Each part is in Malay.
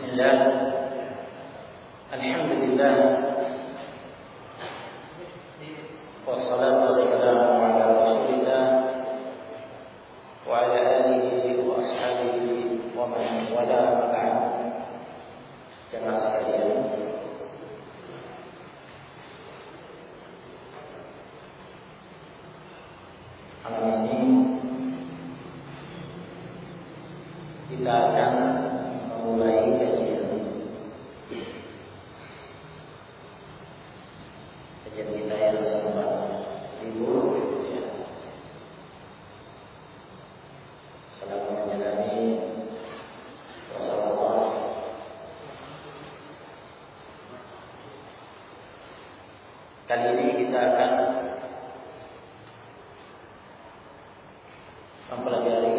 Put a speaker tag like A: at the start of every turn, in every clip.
A: Bismillah. Alhamdulillah. Wassalatu wassalamu ala Rasulillah wa ala alihi wa ashabihi wa man wala ba'd. Jemaah sekalian, malam ini kita akan memulai kajian kita yang sempat libur ya, selama menjalani puasa Ramadan. Kali ini kita akan mempelajari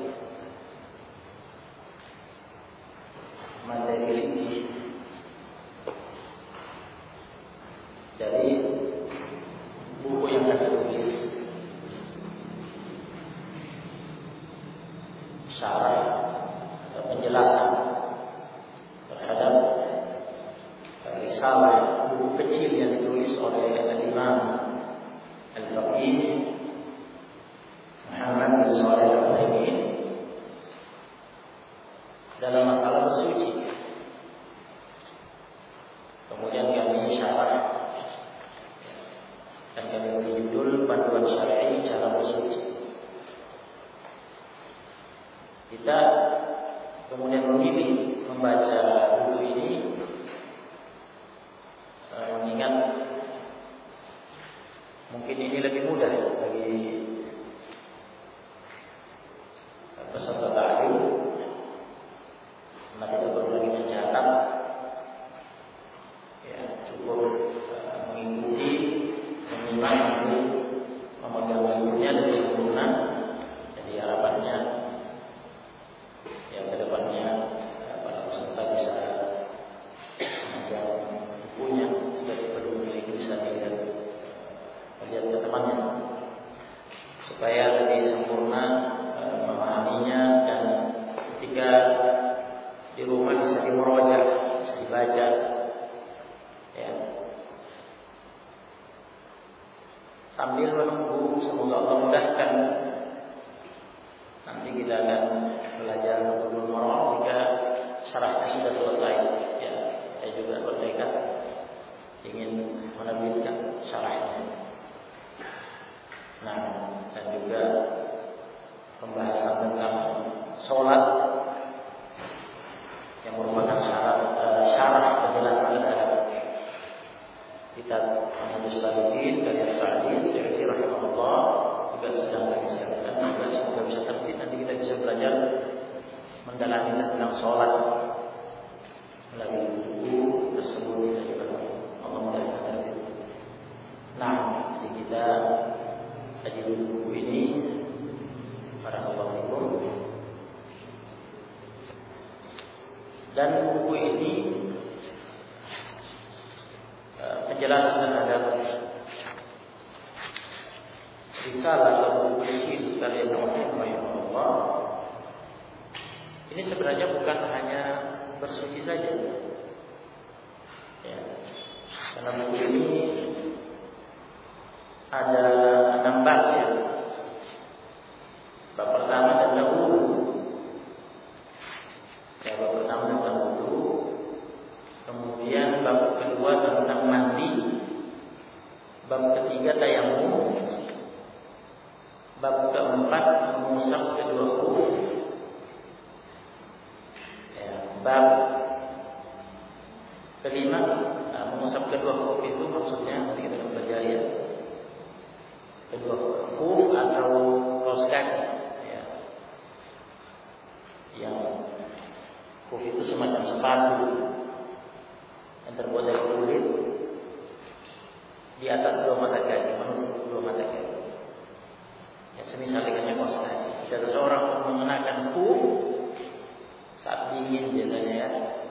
A: materi fikih dari buku yang kami tulis, syarah atau penjelasan terhadap risalah buku kecil yang ditulis oleh Imam Al-Faqih Muhammad bin Shalih Al-Utsaimin dalam masalah bersuci. Kemudian kami syarah dan kami beri judul Panduan Syar'i Cara Bersuci. Kita kemudian memilih membaca buku ini mengingat mungkin ini lebih mudah bagi peserta ta'lim, karena tidak perlu lagi mencatat, ya, cukup mengikuti, menyimak, memegang bukunya dan sempurna. Jadi harapannya yang kedepannya para peserta bisa memegang bukunya, tidak perlu memiliki, bisa dilihat ke temannya supaya lebih sempurna memahaminya, dan ketika di rumah bisa dimurojaah, bisa dibaca, ya, sambil menunggu semoga Allah mudahkan. Nanti kita akan belajar Bulughul Maram jika syarahnya sudah selesai. Ya, saya juga bertekad ingin menerbitkan syarahnya. Nah, dan juga pembahasan tentang sholat yang merupakan syarah penjelasan terhadap kitab Manhajus Salikin karya Sa'di rahimahullah juga sedang kami siapkan. Juga semoga bisa terbit, nanti kita bisa belajar mendalami tentang sholat melalui buku tersebut dari Allah mudahkan. Nah, jadi kita kaji buku ini para Allahu. Dan buku ini penjelasan terhadap risalah atau buku kecil karya Muhammad rahimahullah ini sebenarnya bukan hanya bersuci saja, ya, karena buku ini ada 6 bab, ya. Bab pertama tentang wudu. Ya, bab pertama tentang wudu. Kemudian bab kedua tentang mandi. Bab ketiga tayamum. Bab keempat mengusap kedua khuf. Ya, bab kelima mengusap kedua khuf itu maksudnya nanti kita akan pelajari, ya. Kedua khuf atau kaos kaki, ya. Yang khuf itu semacam sepatu yang terbuat dari kulit, di atas 2 mata kaki, menutup 2 mata kaki. Ya, semisal dengan kaos kaki. Jika seseorang mengenakan khuf saat dingin biasanya, ya,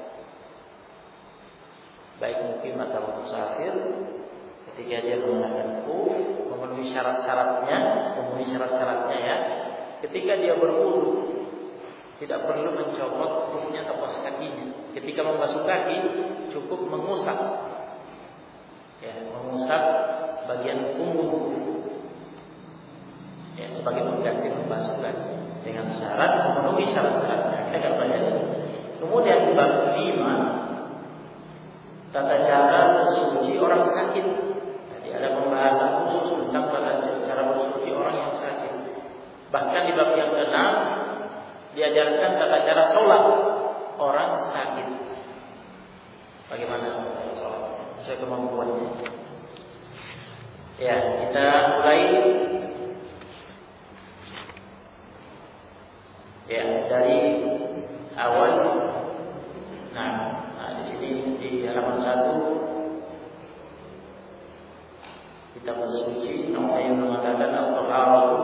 A: baik mukim atau musafir, ketika dia mengenakan khuf memenuhi syarat-syaratnya, ya. Ketika dia berwudu tidak perlu mencopot khufnya atau kaos kakinya. ketika membasuh kaki cukup mengusap, ya, mengusap bagian punggung, ya, sebagai pengganti membasuh kaki dengan syarat memenuhi syarat-syaratnya. Kita akan pelajari. Kemudian bab 5, tata cara bersuci orang sakit. Jadi ada pembahasan khusus tentang cara bersuci orang yang sakit. Bahkan di bab yang ke-6 diajarkan tata cara sholat orang sakit. Bagaimana sholat sesuai kemampuannya. Ya, kita mulai. Ya, dari awal. Nah, di sini di halaman 1 kita bersuci. Nama yang mengatakan al-taharatu,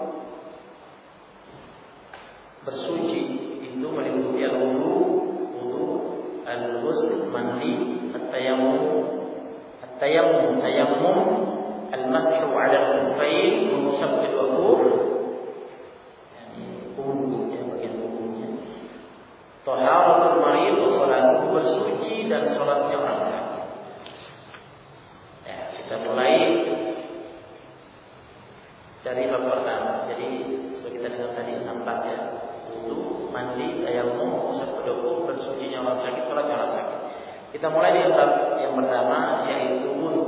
A: bersuci itu meliputi al-wudu, al-ghusl, mandi, at-tayammum, al-mashu 'ala al-khuffayn, menusap kedua khuf, yakni punggung, bagian punggungnya. Taharatul marid wa salatuhu, bersuci dan salatnya orang sakit. Ya, kita mulai dari bab pertama. Jadi seperti kita dengar tadi 4 ya. Wudu, mandi, tayammum, menusap kedua khuf, bersucinya orang sakit, salatnya orang sakit. Kita mulai dari bab yang pertama, yaitu wudu.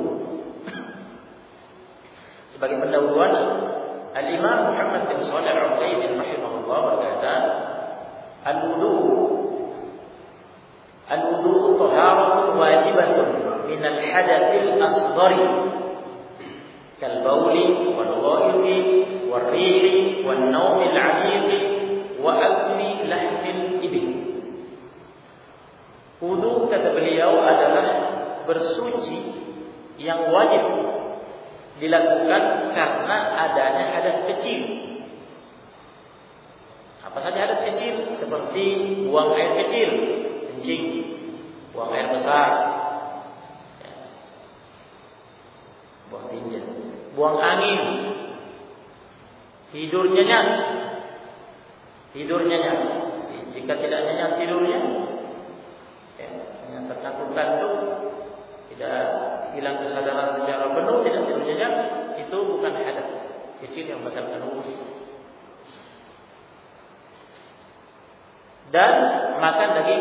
A: Sebagai pendahuluan, Al-Imam Muhammad bin Shalih Al-Utsaimin rahimahullah berkata, Al-wudu taharatun wajibatun min al-hadatsil asghari kal-bauli wal-ghaiti wal-rihi wan-nawmi al-'amiq wa akli lahmil ibil. Wudu, kata beliau, adalah bersuci yang wajib dilakukan karena adanya hadas kecil. Apa saja hadas kecil? Seperti buang air kecil, kencing, buang air besar, ya, buang tinja, buang angin, tidur nyenyak. Jika tidak nyenyak tidurnya, ya, hanya terkantuk-kantuk, tidak hilang kesadaran secara penuh, tidak tidur nyenyak, itu bukan hadas kecil yang membatalkan wudu. Dan makan daging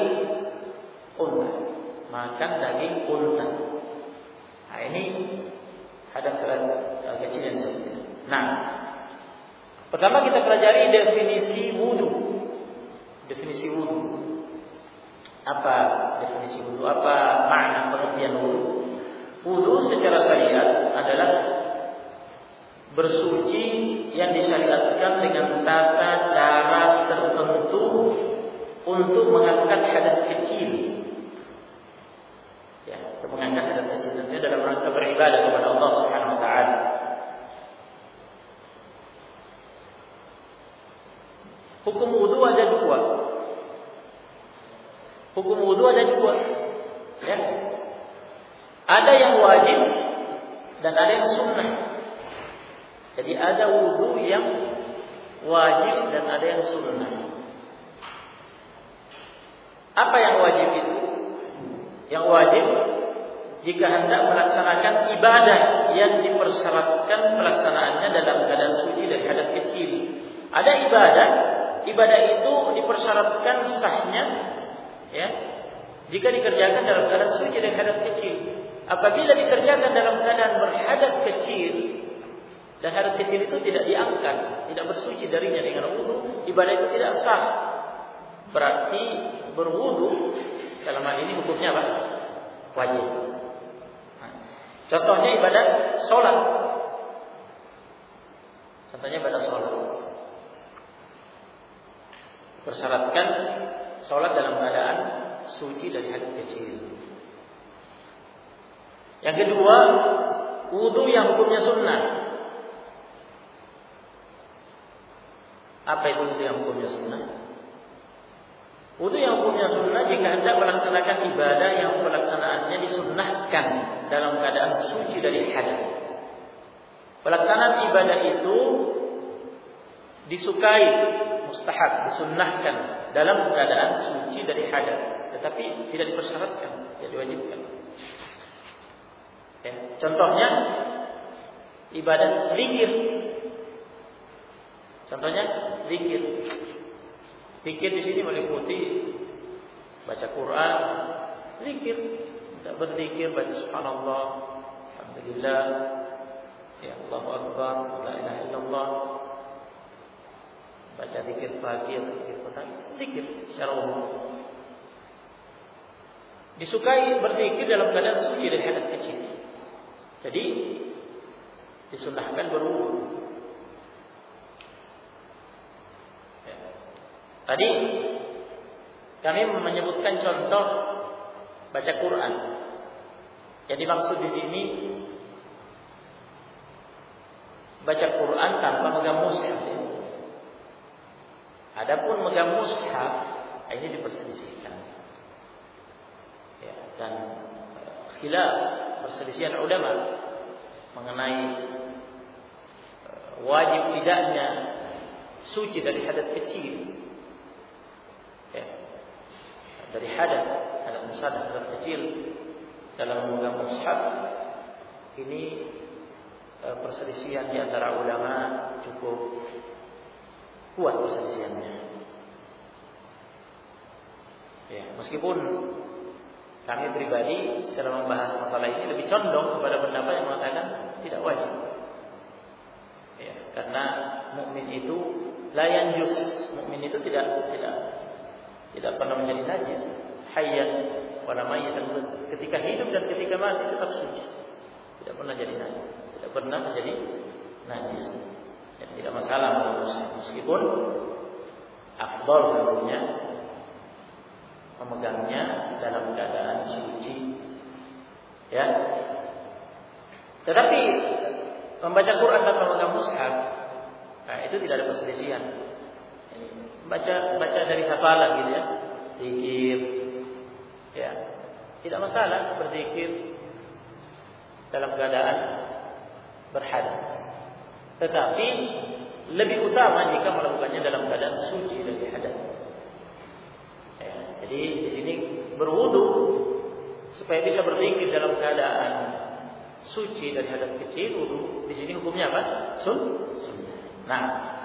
A: unta. Nah, ini hadas kecil yang seperti itu. Nah, pertama kita pelajari definisi wudu. Apa definisi wudu? Apa makna pengertian wudu? Wudu secara syariat adalah bersuci yang disyariatkan dengan tata cara tertentu untuk mengangkat hadas kecil. Ya, untuk mengangkat hadas kecil tentunya dalam rangka beribadah kepada Allah Subhanahu wa taala. Hukum wudu ada dua. Ya. Ada yang wajib dan ada yang sunnah. Jadi ada wudu yang wajib dan ada yang sunnah. Apa yang wajib itu? Yang wajib jika hendak melaksanakan ibadah yang dipersyaratkan pelaksanaannya dalam keadaan suci dari hadas kecil. Ada ibadah itu dipersyaratkan sahnya, ya, jika dikerjakan dalam keadaan suci dari hadas kecil. Apabila dikerjakan dalam keadaan berhadas kecil dan hadas kecil itu tidak diangkat, tidak bersuci darinya dengan wudu, ibadah itu tidak sah. Berarti berwudu dalam hal ini hukumnya apa? Wajib. Nah, contohnya ibadah sholat. Persyaratkan sholat dalam keadaan suci dari hadas kecil. Yang kedua, wudu yang hukumnya sunnah. Apa itu wudu yang hukumnya sunnah? Wudu yang hukumnya sunnah jika hendak melaksanakan ibadah yang pelaksanaannya disunnahkan dalam keadaan suci dari hadas. Pelaksanaan ibadah itu disukai, mustahab, disunnahkan dalam keadaan suci dari hadas, tetapi tidak dipersyaratkan, tidak diwajibkan. Ya, contohnya ibadat zikir. Contohnya zikir. Zikir di sini meliputi baca Quran, zikir, berzikir, baca subhanallah, alhamdulillah, ya Allahu akbar, la ilaha illallah, baca zikir pagi atau zikir petang, zikir secara umum. Disukai berzikir dalam keadaan suci dari hadas kecil. Jadi disunahkan berwudu. Ya. Tadi kami menyebutkan contoh baca Quran. Jadi maksud di sini baca Quran tanpa megang mushaf. Adapun megang mushaf ini diperselisihkan. Ya, dan khilaf perselisihan ulama mengenai wajib tidaknya suci dari hadas kecil. Ya, dari hadas besar dan hadas kecil dalam memegang mushaf ini perselisihan di antara ulama cukup kuat perselisihannya. Ya, meskipun kami pribadi setelah membahas masalah ini lebih condong kepada pendapat yang mengatakan tidak wajib. Ya, karena mukmin itu la yanjus, mukmin itu tidak pernah menjadi najis, hayyan wa la mayyitan, ketika hidup dan ketika mati tetap suci. Tidak pernah jadi najis, tidak pernah menjadi najis. Ya, tidak masalah meskipun afdal tentunya memegangnya dalam keadaan suci. Ya. Tetapi membaca Quran tanpa memegang mushaf, nah itu tidak ada perselisihan. Baca dari hafalan gitu ya, zikir, ya tidak masalah berzikir dalam keadaan berhadas. Tetapi lebih utama jika melakukannya dalam keadaan suci dari hadas. Ya, jadi di sini berwudu supaya bisa berzikir dalam keadaan suci dari hadas kecil. Wudu di sini hukumnya apa? Sunnah.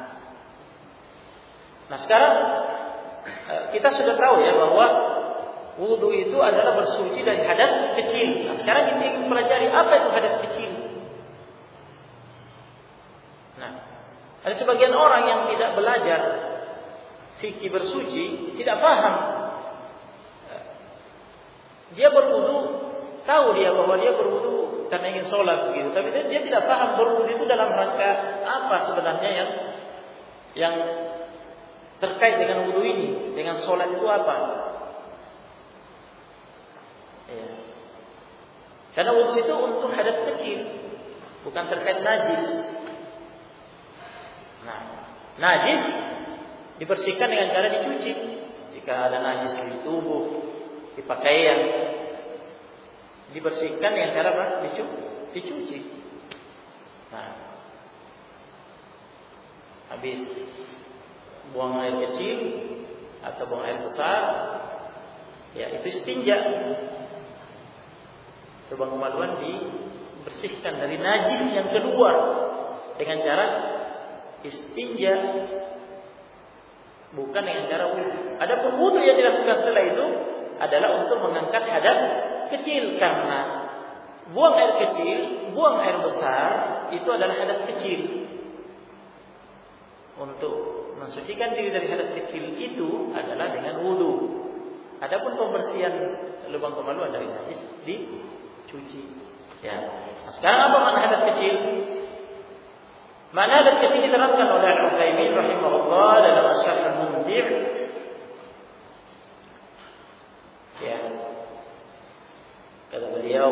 A: Nah sekarang kita sudah tahu ya bahwa wudu itu adalah bersuci dari hadas kecil. Nah sekarang kita ingin pelajari apa itu hadas kecil. Nah, ada sebagian orang yang tidak belajar fikih bersuci, tidak paham. Dia berwudu, tahu dia bahwa dia berwudu karena ingin sholat begitu, tapi dia tidak paham berwudu itu dalam rangka apa sebenarnya yang terkait dengan wudu ini, dengan sholat itu apa? Ya. Karena wudu itu untuk hadas kecil, bukan terkait najis. Nah, najis dibersihkan dengan cara dicuci. Jika ada najis di tubuh, di pakaian, dibersihkan dengan cara apa? Dicuci. Nah, habis buang air kecil atau buang air besar, ya itu istinja. Lubang kemaluan dibersihkan dari najis yang keluar dengan cara istinja, bukan dengan cara wudu. Adapun wudu yang dilakukan setelah itu adalah untuk mengangkat hadas kecil, karena buang air kecil, buang air besar itu adalah hadas kecil. Untuk mensucikan diri dari hadas kecil itu adalah dengan wudu. Adapun pembersihan lubang kemaluan dari najis dicuci. Ya. Nah, sekarang apa makna hadas kecil? Makna hadas kecil diterangkan oleh Al-Utsaimin rahimahullah dalam Asy-Syarh Al-Mumti'. Ya. Kata beliau,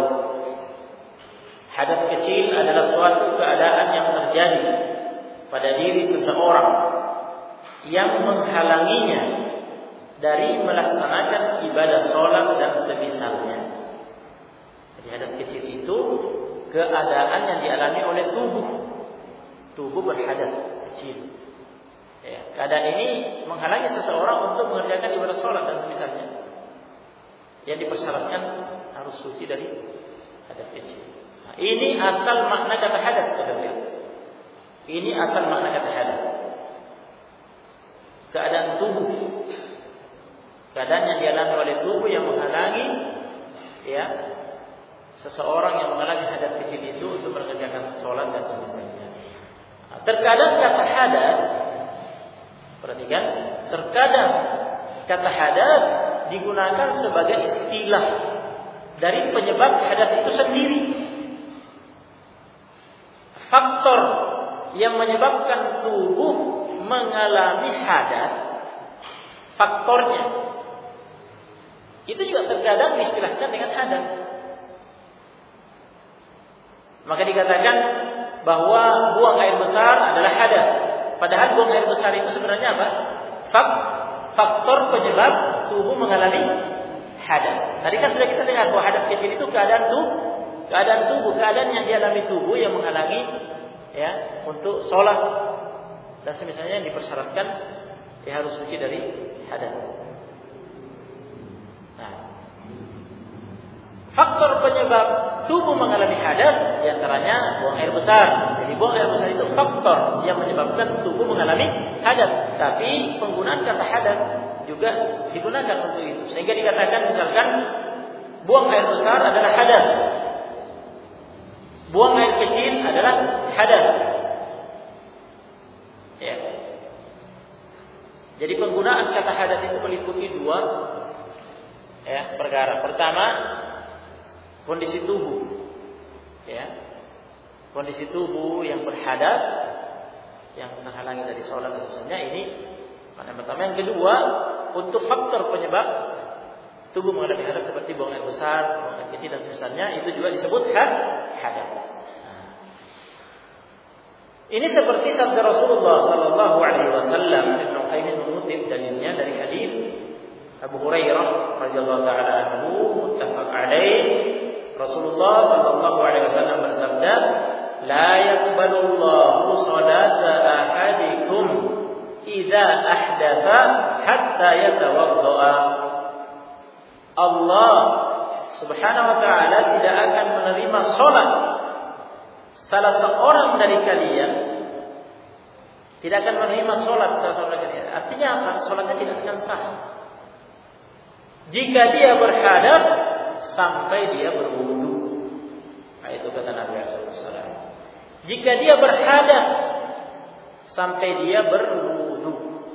A: hadas kecil adalah suatu keadaan yang terjadi pada diri seseorang yang menghalanginya dari melaksanakan ibadah sholat dan semisalnya. Jadi hadas kecil itu keadaan yang dialami oleh tubuh berhadas kecil. Ya, keadaan ini menghalangi seseorang untuk mengerjakan ibadah sholat dan semisalnya. yang dipersyaratkan harus suci dari hadas kecil. Nah, ini asal makna kata hadas, saudara. Ini asal makna kata hadas. Keadaan tubuh, keadaan yang dialami oleh tubuh yang menghalangi, ya, seseorang yang mengalami hadas kecil itu untuk mengerjakan sholat dan semisalnya. Nah, terkadang kata hadas, perhatikan, terkadang kata hadas digunakan sebagai istilah dari penyebab hadas itu sendiri. Faktor yang menyebabkan tubuh mengalami hadas, faktornya itu juga terkadang diistilahkan dengan hadas. Maka dikatakan bahwa buang air besar adalah hadas. Padahal buang air besar itu sebenarnya apa? Faktor penyebab tubuh mengalami hadas. Tadi kan sudah kita dengar bahwa hadas kecil itu keadaan tubuh, keadaan yang dialami tubuh yang menghalangi, ya, untuk sholat dan semisalnya yang dipersyaratkan ya harus suci dari hadas. Nah, faktor penyebab tubuh mengalami hadas diantaranya buang air besar. Jadi buang air besar itu faktor yang menyebabkan tubuh mengalami hadas. Tapi penggunaan kata hadas juga digunakan untuk itu. Sehingga dikatakan misalkan buang air besar adalah hadas, buang air kecil adalah hadas. Ya. Jadi penggunaan kata hadas itu meliputi dua, ya, perkara. Pertama, kondisi tubuh, ya, kondisi tubuh yang berhadas, yang menghalangi dari sholat dan misalnya ini. Yang pertama, yang kedua, untuk faktor penyebab tubuh mengalami hadas seperti buang air besar, buang air kecil dan semisalnya itu juga disebut hadas. Ini seperti sabda Rasulullah sallallahu alaihi wasallam. Ibnu Qayyim mengutip dalilnya dari hadis Abu Hurairah radhiyallahu taala anhu, muttafaq alaih. Rasulullah sallallahu alaihi wasallam bersabda, "La yaqbalullahu salata ahadikum idza ahdatha hatta yatawaddaa." Allah Subhanahu wa taala tidak akan menerima salat salah seorang dari kalian, tidak akan menerima salat salah seorang dari kalian. Artinya apa? Salatnya tidak akan sah jika dia berhadas sampai dia berwudu. Nah, itu kata Nabi sallallahu alaihi wasallam. Jika dia berhadas sampai dia berwudu.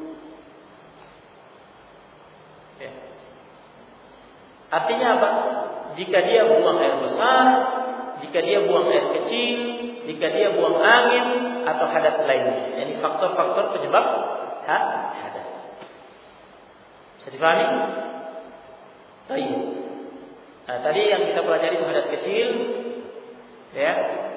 A: Ya. Artinya apa? Jika dia buang air besar, jika dia buang air kecil, jika dia buang angin atau hadas lainnya. Ini faktor-faktor penyebab hadas. Bisa dipahami? Baik. Nah, tadi yang kita pelajari itu hadas kecil, ya.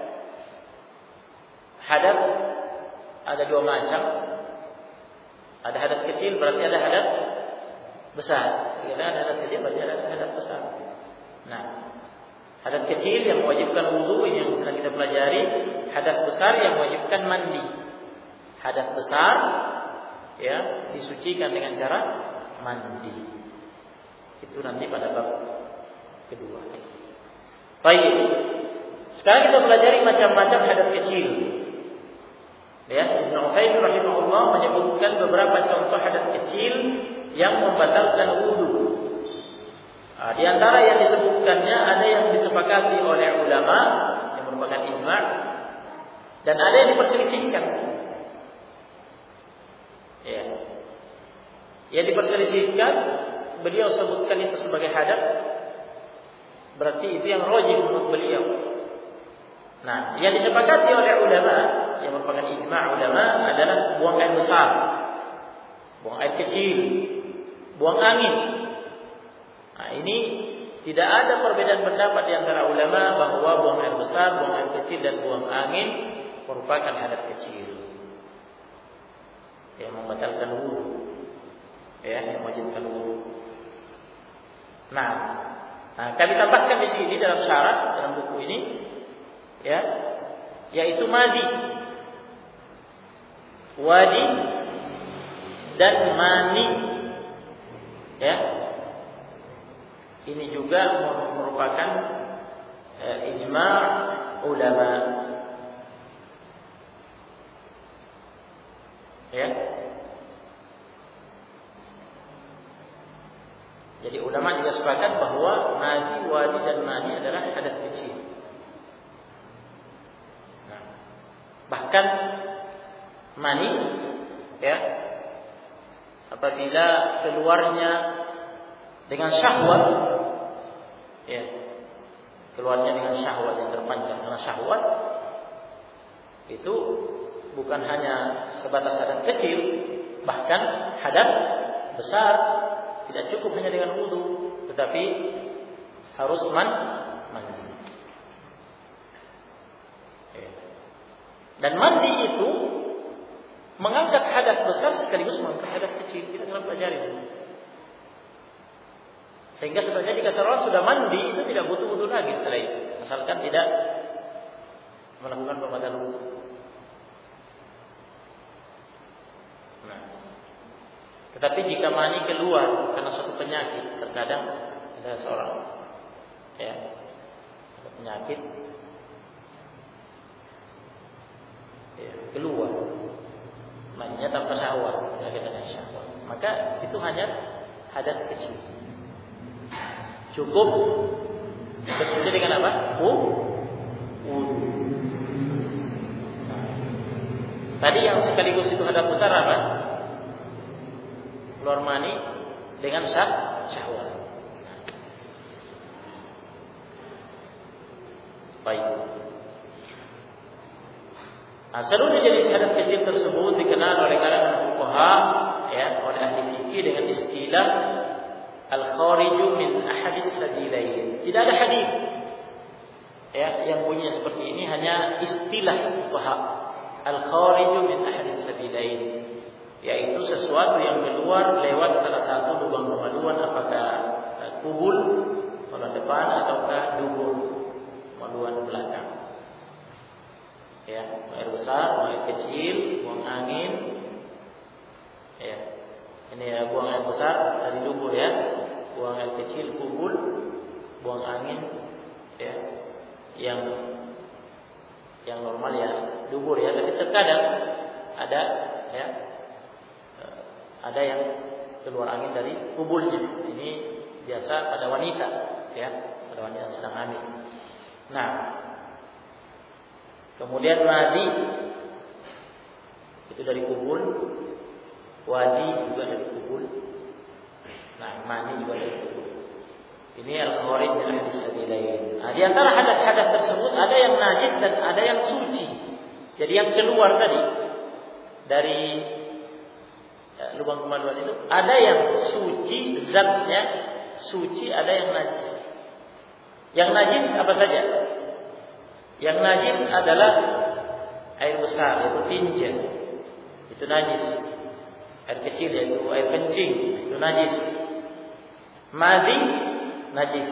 A: Hadas ada dua macam. Ada hadas kecil, berarti ada hadas besar. Jika ada hadas kecil, berarti ada hadas besar. Nah, hadas kecil yang mewajibkan wudu ini yang sedang kita pelajari. Hadas besar yang mewajibkan mandi. Hadas besar, ya, disucikan dengan cara mandi. Itu nanti pada bab kedua. Baik. Sekarang kita pelajari macam-macam hadas kecil. Ya, Ibnu Qayyim rahimahullah menyebutkan beberapa contoh hadas kecil yang membatalkan wudu. Nah, di antara yang disebutkannya ada yang disepakati oleh ulama yang merupakan ijma' dan ada yang diperselisihkan. Ya. Yang diperselisihkan beliau sebutkan itu sebagai hadas, berarti itu yang rajih menurut beliau. Nah, yang disepakati oleh ulama yang merupakan ijma' ulama adalah buang air besar, buang air kecil, buang angin. Nah, ini tidak ada perbedaan pendapat di antara ulama bahwa buang air besar, buang air kecil dan buang angin merupakan hadas kecil yang membatalkan wudu, ya, yang mewajibkan wudu. Nah, kami tambahkan di sini dalam syarat dalam buku ini, ya, yaitu madi, wadi dan mani, ya. Ini juga merupakan ijma' ulama. Ya. Jadi ulama juga sepakat bahwa madhi, wadi dan mani adalah hadath kecil. Nah, bahkan mani, ya, apabila keluarnya dengan syahwat, ya, keluarnya dengan syahwat yang terpanjang karena syahwat, itu bukan hanya sebatas hadath kecil, bahkan hadath besar. Tidak cukup hanya dengan wudu, tetapi harus mandi. Dan mandi itu mengangkat hadath besar sekaligus mengangkat hadath kecil. Kita telah pelajari. Sehingga sebenarnya jika seorang sudah mandi itu tidak butuh wudu lagi setelah itu, asalkan tidak melakukan pembatalan wudu. Tetapi jika mani keluar karena suatu penyakit, terkadang ada seorang, ya, ada penyakit, ya, keluar maninya tanpa syahwat, penyakit dengan syahwat, maka itu hanya hadath kecil. Cukup bersuci dengan apa? Wudu. Tadi yang sekaligus itu hadath besar apa? Keluar mani dengan syahwat. Baik. Seluruh jenis hadath kecil tersebut dikenal oleh kalangan fuqaha, ya, oleh ahli fikih dengan istilah al-khariju min ahadis sabilain. Tidak ada hadis, ya, yang bunyinya seperti ini, hanya istilah fuqaha. Al-khariju min ahadis sabilain, yaitu sesuatu yang keluar lewat salah satu lubang kemaluan, apakah kubul maluan depan ataukah dubur maluan belakang. Ya, air besar, air kecil, buang angin. Ya, ini ya, buang air besar dari dubur, ya, buang air kecil kubul, buang angin, ya, yang normal ya dubur, ya, tapi terkadang ada, ya, ada yang keluar angin dari kubulnya. Ini biasa pada wanita, ya, pada wanita yang sedang hamil. Nah, kemudian madi itu dari kubul, wadi juga dari kubul. Nah, mani juga dari kubul. Ini al-kharij min ahadis sabilain. Di antara hadath-hadath tersebut ada yang najis dan ada yang suci. Jadi yang keluar tadi dari lubang kemaluan itu ada yang suci, zatnya suci, ada yang najis. Yang najis apa saja? Yang najis adalah air besar, yaitu tinja, itu najis. Air kecil yaitu air kencing, itu najis. Madhi najis.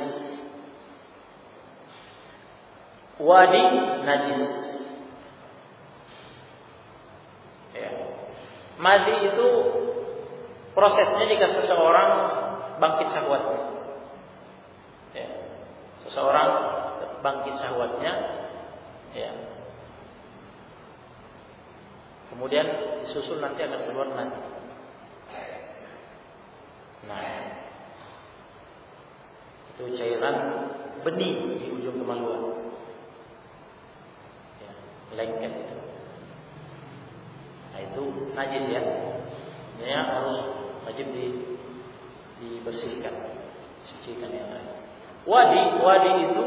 A: Wadi najis. Ya. Madhi itu prosesnya jika seseorang bangkit syahwatnya. Ya. Seseorang bangkit syahwatnya, ya. Kemudian disusul nanti akan keluar mani. Nah, itu cairan bening di ujung kemaluan, ya, lengket itu. Nah, itu najis, ya. Ini harus wajib dibersihkan, sucikan yang lain. Wadi itu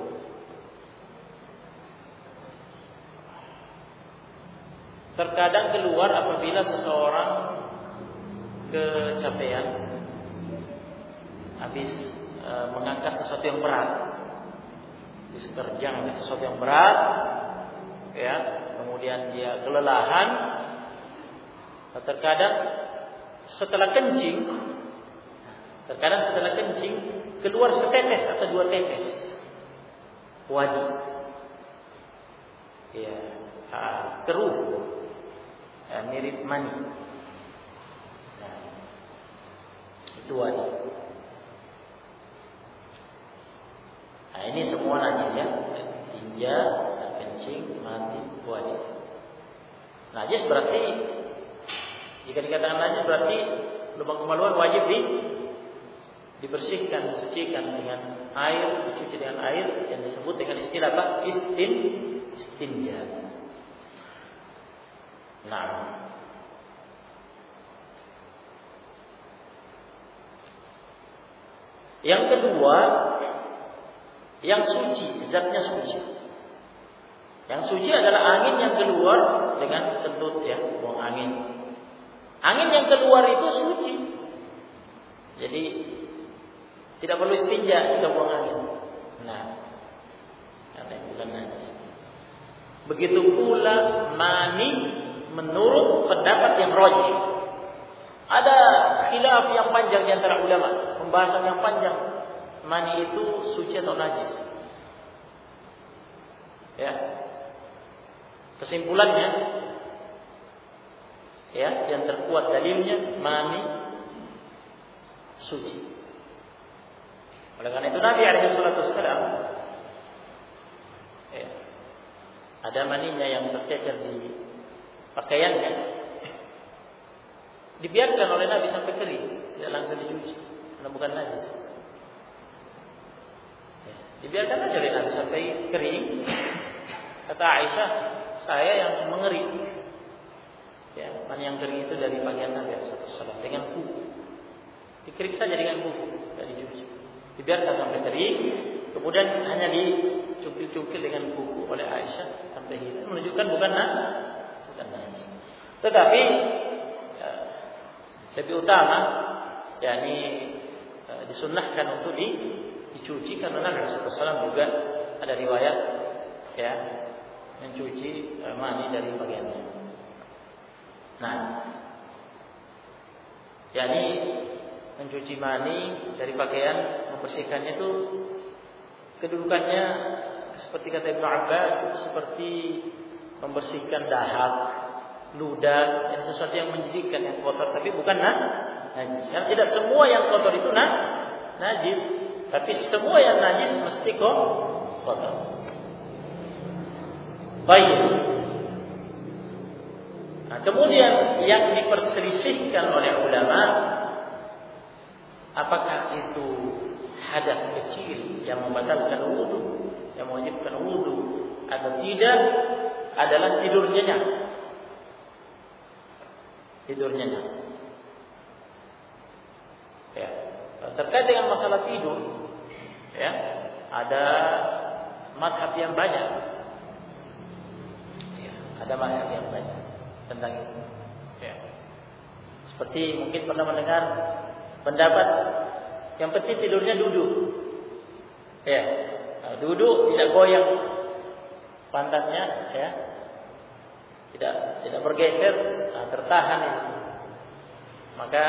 A: terkadang keluar apabila seseorang kecapean, habis mengangkat sesuatu yang berat, habis kerja mengangkat sesuatu yang berat, ya, kemudian dia kelelahan. Terkadang setelah kencing keluar setetes atau dua tetes wadi, ya, keruh, ya, mirip mani. Nah, itu wadi. Nah, ini semua najis ya. Tinja, kencing, mati, wajib. Najis berarti, jika dikatakan najis berarti lubang kemaluan wajib dibersihkan, disucikan dengan air, dicuci dengan air yang disebut dengan istilah apa? Istinja. Nah, yang kedua, yang suci, zatnya suci. Yang suci adalah angin yang keluar dengan kentut ya, buang angin. Angin yang keluar itu suci. Jadi tidak perlu istinja jika buang angin. Nah, karena bukan najis. Begitu pula mani menurut pendapat yang rajih. Ada khilaf yang panjang di antara ulama, pembahasan yang panjang. Mani itu suci atau najis? Ya. Kesimpulannya ya, yang terkuat dalilnya mani suci. Oleh karena itu Nabi alaihi salatu wassalam ya, ada maninya yang tercecer di pakaiannya, dibiarkan oleh Nabi sampai kering, tidak langsung dicuci karena bukan najis. Ya, dibiarkan aja oleh Nabi sampai kering. Kata Aisyah, saya yang mengering. Ya, mani yang kering itu dari pakaian Nabi sallallahu alaihi wasallam dengan kuku. Dikerik saja dengan kuku, tidak dicuci. Dibiarkan sampai kering, kemudian hanya dicukil-cukil dengan kuku oleh Aisyah sampai hilang, menunjukkan bukan najis. Tetapi ya, lebih utama, yakni disunnahkan untuk dicuci karena Nabi sallallahu alaihi wasallam juga ada riwayat ya mencuci mani dari bagiannya. Nah, yakni mencuci mani dari pakaian, membersihkannya itu kedudukannya seperti kata Ibnu Abbas, seperti membersihkan dahak, ludah, yang sesuatu yang menjijikkan, yang kotor, tapi bukan najis. Karena tidak semua yang kotor itu najis, tapi semua yang najis mesti kotor. Baik. Nah, kemudian yang diperselisihkan oleh ulama, apakah itu hadas kecil yang membatalkan wudu, yang mewajibkan wudu, atau tidak, adalah tidur nyenyak. Tidur nyenyak. Ya. Terkait dengan masalah tidur, ya, ada mazhab yang banyak. Ada mazhab yang banyak tentang itu. Ya. Seperti mungkin pernah mendengar pendapat yang penting tidurnya duduk. Ya, duduk tidak goyang pantatnya, ya, tidak bergeser, tertahan itu. Maka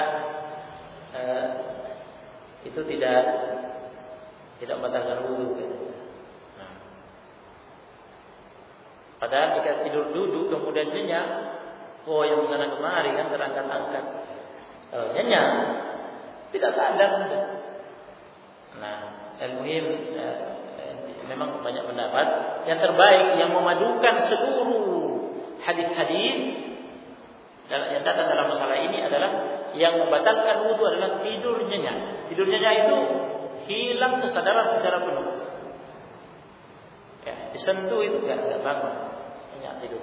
A: itu tidak membatalkan wudu. Padahal jika tidur duduk kemudian nyenyak, yang sana kemari kan terangkat-angkat. Kalau nyenyak, tidak sadar sudah. Nah, al-muhim memang banyak pendapat. Yang terbaik yang memadukan seluruh hadis-hadis yang datang dalam masalah ini adalah yang membatalkan wudu adalah tidur nyenyak. Tidur nyenyak itu hilang kesadaran secara penuh. Ya, disentuh itu enggak bangun. Nyenyak tidur.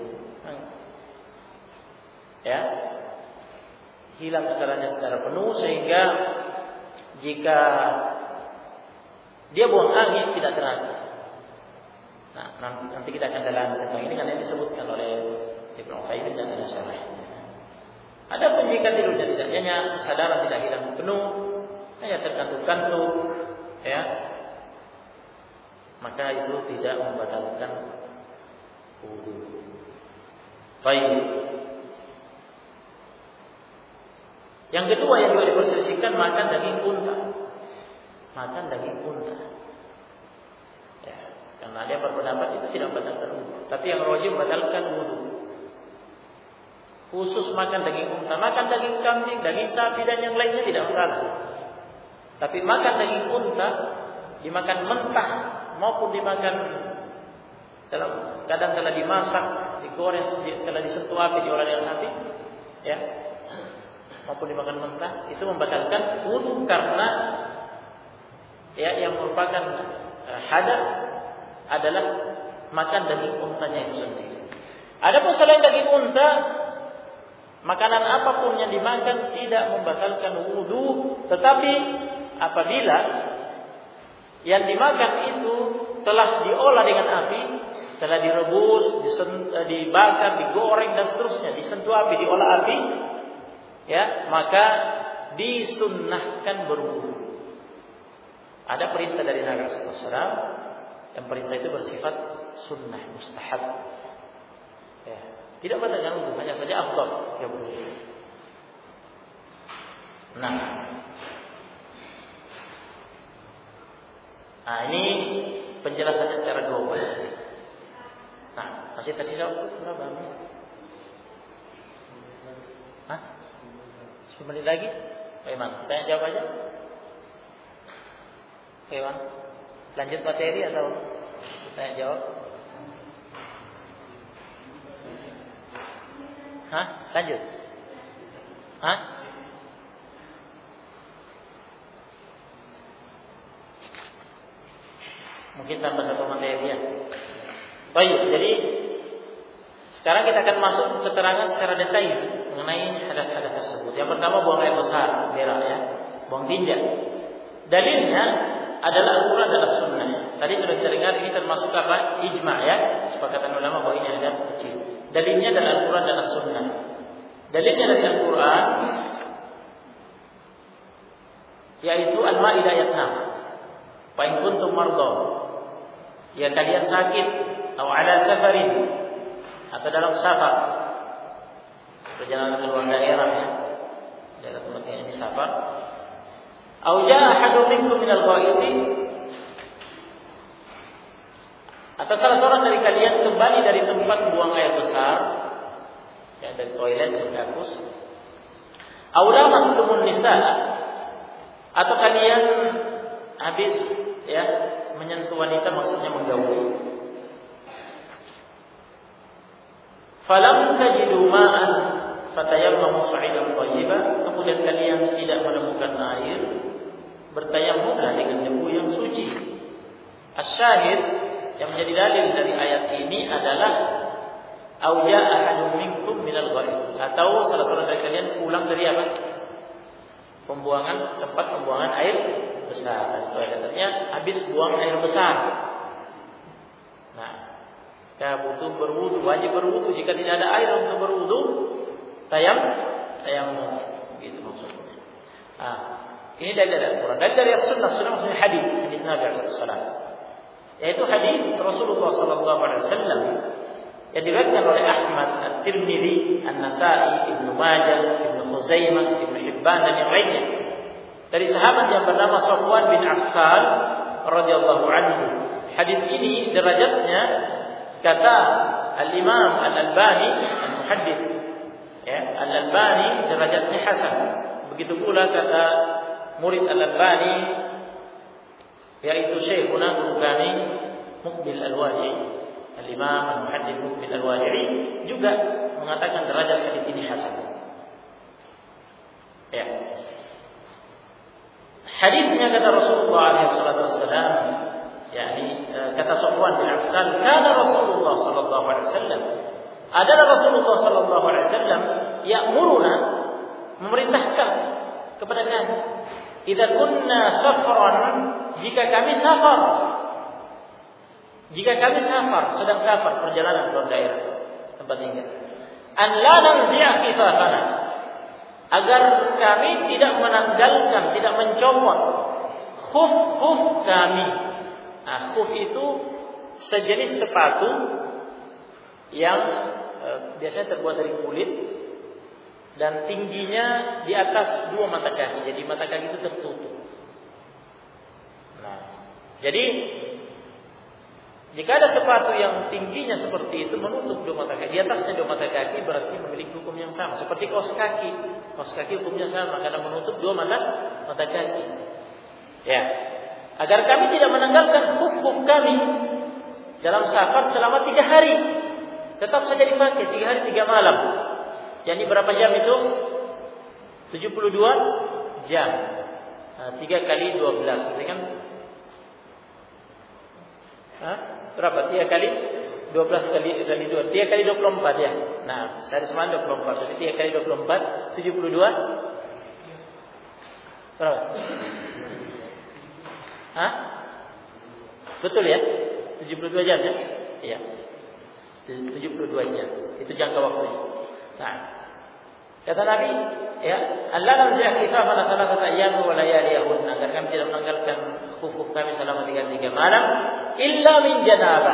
A: Ya. Hilang kesadarannya secara penuh sehingga jika dia buang angin tidak terasa. Nah, nanti kita akan dalami tentang ini karena disebutkan oleh Ibnu Utsaimin dan ada syarahnya. Adapun jika tidurnya tidak nyenyak, kesadaran tidak hilang penuh, hanya terkantuk-kantuk, ya, maka itu tidak membatalkan wudu. Baik. Yang kedua yang juga diperselisihkan makan daging unta. Makan daging unta. Ya, karena dia berpendapat itu tidak membatalkan wudu, tapi yang rajih membatalkan wudu. Khusus makan daging unta, makan daging kambing, daging sapi dan yang lainnya tidak masalah. Tapi makan daging unta dimakan mentah maupun dimakan dalam kadang telah dimasak, digoreng, telah disentuh api, diolah dengan api, ya, maupun dimakan mentah, itu membatalkan wudu karena ya yang merupakan hadas adalah makan daging untanya itu sendiri. Adapun selain daging unta, makanan apapun yang dimakan tidak membatalkan wudu, tetapi apabila yang dimakan itu telah diolah dengan api, telah direbus, dibakar, digoreng dan seterusnya, disentuh api, diolah api, ya, maka disunnahkan berwudu. Ada perintah dari Nabi sallallahu alaihi wasallam, yang perintah itu bersifat sunnah, mustahab. Ya, tidak batalkan wudu, hanya saja afdal ya berwudu. Nah, ini penjelasannya secara global. Nah, masih tersisa berapa? Hah? 10 menit lagi? Pak Iman, tanya jawab aja. Pak Iman, lanjut materi atau tanya jawab? Hah? Lanjut? Hah? Mungkin tambah satu materi ya. Baik, jadi sekarang kita akan masuk keterangan secara detail mengenai hadas-hadas tersebut. Yang pertama buang air besar, berak ya, buang tinja. Dalilnya adalah Al-Quran dan As-Sunnah. Tadi sudah kita dengar ini termasuk apa? Ijma' ya, kesepakatan ulama bahwa ini hadas kecil. Dalilnya adalah Al-Quran dan As-Sunnah. Dalilnya dari Al-Quran yaitu Al-Maidah ayat 6. Fa in kuntum marda, ya kalian sakit atau ala safarin, atau dalam safar, perjalanan ke luar daerah ya, daerah tempatnya ini safar. Au jaa ahadun minkum minal ghaiti, atau salah seorang dari kalian kembali dari tempat buang air besar, ya dari toilet dari dapur. Au lamastum nisa, atau kalian habis ya menyentuh wanita, maksudnya menggauli. Falam tajidu ma'an fatayammamu sa'idan thayyiban, kemudian kalian tidak menemukan air, bertayamumlah dengan debu yang suci. Asy-syahid yang menjadi dalil dari ayat ini adalah au jaa ahadun minkum minal ghaib, atau salah seorang dari kalian pulang dari apa? Tempat pembuangan air besar. Katanya habis buang air besar. Nah, kita butuh berwudu, wajib berwudu. Jika tidak ada air untuk berwudu, tayamum. Gitu maksudnya. Nah, ini dari Al-Quran. Dari As-Sunnah, Sunnah maksudnya hadis Nabi sallallahu alaihi wasallam. Yaitu hadis Rasulullah sallallahu alaihi wasallam yang diriwayatkan oleh Ahmad, At-Tirmidzi, An-Nasa'i, Ibnu Majah, Ibnu Khuzaimah, Ibnu Hibban dan yang lainnya. Dari sahabat yang bernama Safwan bin Assal radhiyallahu anhu. Hadis ini derajatnya kata Al-Imam Al-Albani Al-Muhaddits, ya, Al-Albani derajatnya hasan. Begitu pula kata murid Al-Albani yaitu Syekhuna guru kami Muqbil Al-Wadi'i, Al-Imam Al-Muhaddits Muqbil Al-Wadi'i juga mengatakan derajat hadis ini hasan. Ya. Hadisnya kata Rasulullah SAW, yakni kata Safwan bin Assal, kana Rasulullah sallallahu alaihi wasallam, adalah Rasulullah sallallahu alaihi wasallam ya'muruna, memerintahkan kepada kami, idza kunna safaran, jika kami safar, sedang safar, perjalanan keluar daerah tempat tinggal, an la nanzi'a khifafana, agar kami tidak menanggalkan, tidak mencopot khuf kami. Nah, khuf itu sejenis sepatu yang biasanya terbuat dari kulit dan tingginya di atas 2 mata kaki. Jadi mata kaki itu tertutup. Nah, jadi jika ada sepatu yang tingginya seperti itu menutup 2 mata kaki, di atasnya 2 mata kaki, berarti memiliki hukum yang sama. Seperti kaos kaki. Kaos kaki hukumnya sama karena menutup 2 mata kaki. Ya. Agar kami tidak menanggalkan khuf khuf kami dalam safar selama 3 hari. Tetap saja dipakai 3 hari 3 malam. Jadi berapa jam itu? 72 jam. 3 kali 12 berarti kan berapa? 3 kali 12 kali 2. 3 kali 24 ya. Nah, sehari semalam 24. Jadi 3 kali 24 72 berapa? Betul ya? 72 jam ya? Iya. 72 jam. Itu jangka waktunya. Nah, kata Nabi, ya, Allah narja khifafana thalathata ayyam wa layaliyahun, agar kami tidak menanggalkan khuf kami selama 3 malam illa min janabah.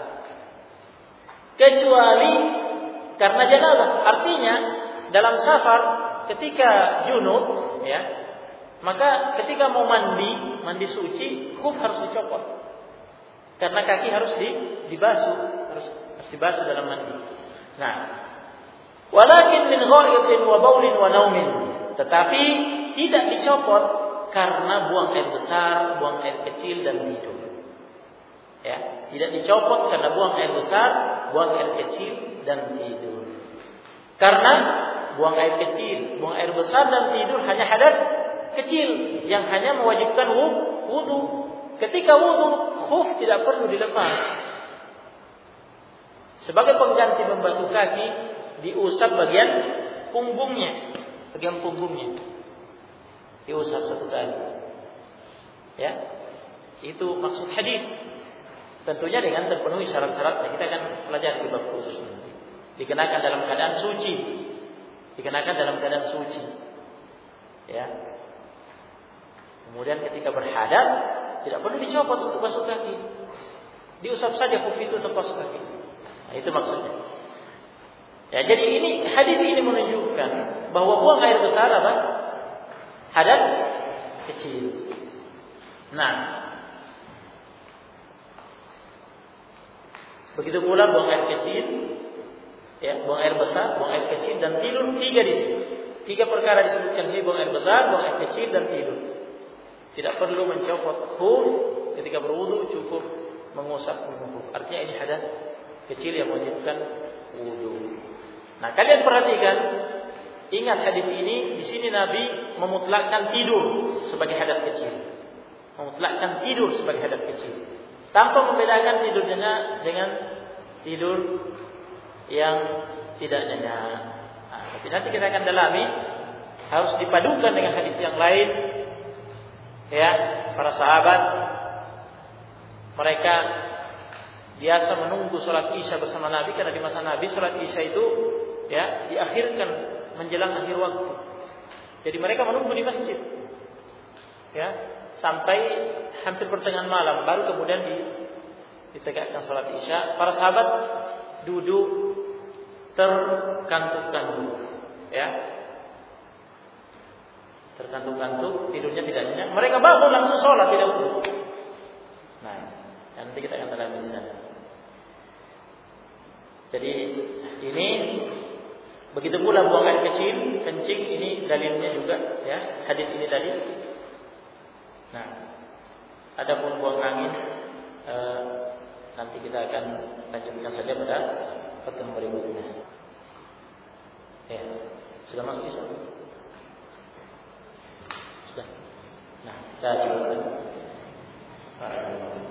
A: Kecuali karena janabah. Artinya dalam safar ketika junub, ya, maka ketika mau mandi suci, khuf harus dicopot. Karena kaki harus dibasuh, harus dibasuh dalam mandi. Nah, walakin min ghaitin wa baulin wa naumin. Tetapi tidak dicopot karena buang air besar, buang air kecil dan tidur. Ya, tidak dicopot karena buang air besar, buang air kecil dan tidur. Karena buang air kecil, buang air besar dan tidur hanya hadas kecil yang hanya mewajibkan wudu. Ketika wudu, khuf tidak perlu dilepas. Sebagai pengganti membasuh kaki, diusap bagian punggungnya, diusap 1 kali. Ya, itu maksud hadis. Tentunya dengan terpenuhi syarat-syaratnya. Kita akan pelajari di bab khusus nanti. Dikenakan dalam keadaan suci. Ya. Kemudian ketika berhadas, tidak perlu dicopot untuk basuh kaki. Diusap saja khuf itu untuk basuh kaki. Nah, itu maksudnya. Ya, jadi hadis ini menunjukkan bahwa buang air besar apa? Hadas kecil. Nah, begitu pula buang air kecil, ya, buang air besar, buang air kecil dan tidur 3 di sini. 3 perkara disebutkan sini, buang air besar, buang air kecil dan tidur. Tidak perlu mencopot khuf ketika berwudu, cukup mengusap khuf. Artinya ini hadas kecil yang mewajibkan wudu. Nah, kalian perhatikan, ingat hadis ini, di sini Nabi memutlakkan tidur sebagai hadas kecil. Memutlakkan tidur sebagai hadas kecil. Tanpa membedakan tidurnya dengan tidur yang tidak nyenyak. Nah, tapi nanti kita akan dalami, harus dipadukan dengan hadis yang lain. Ya, para sahabat mereka biasa menunggu sholat Isya bersama Nabi, karena di masa Nabi sholat Isya itu ya diakhirkan menjelang akhir waktu. Jadi mereka menunggu di masjid, ya, sampai hampir pertengahan malam, baru kemudian ditegakkan sholat Isya. Para sahabat duduk terkantuk-kantuk, ya, terkantuk-kantuk, tidurnya tidak nyenyak. Mereka bangun langsung sholat, tidak wudu. Nah, nanti kita akan dalami di sana. Jadi ini begitu pula buang air kecil, kencing, ini dalilnya juga, ya, hadis ini tadi. Nah, adapun buang angin, nanti kita akan lanjutkan saja pada pertemuan berikutnya. Ya, sudah masuk Isya? Nah, kita coba.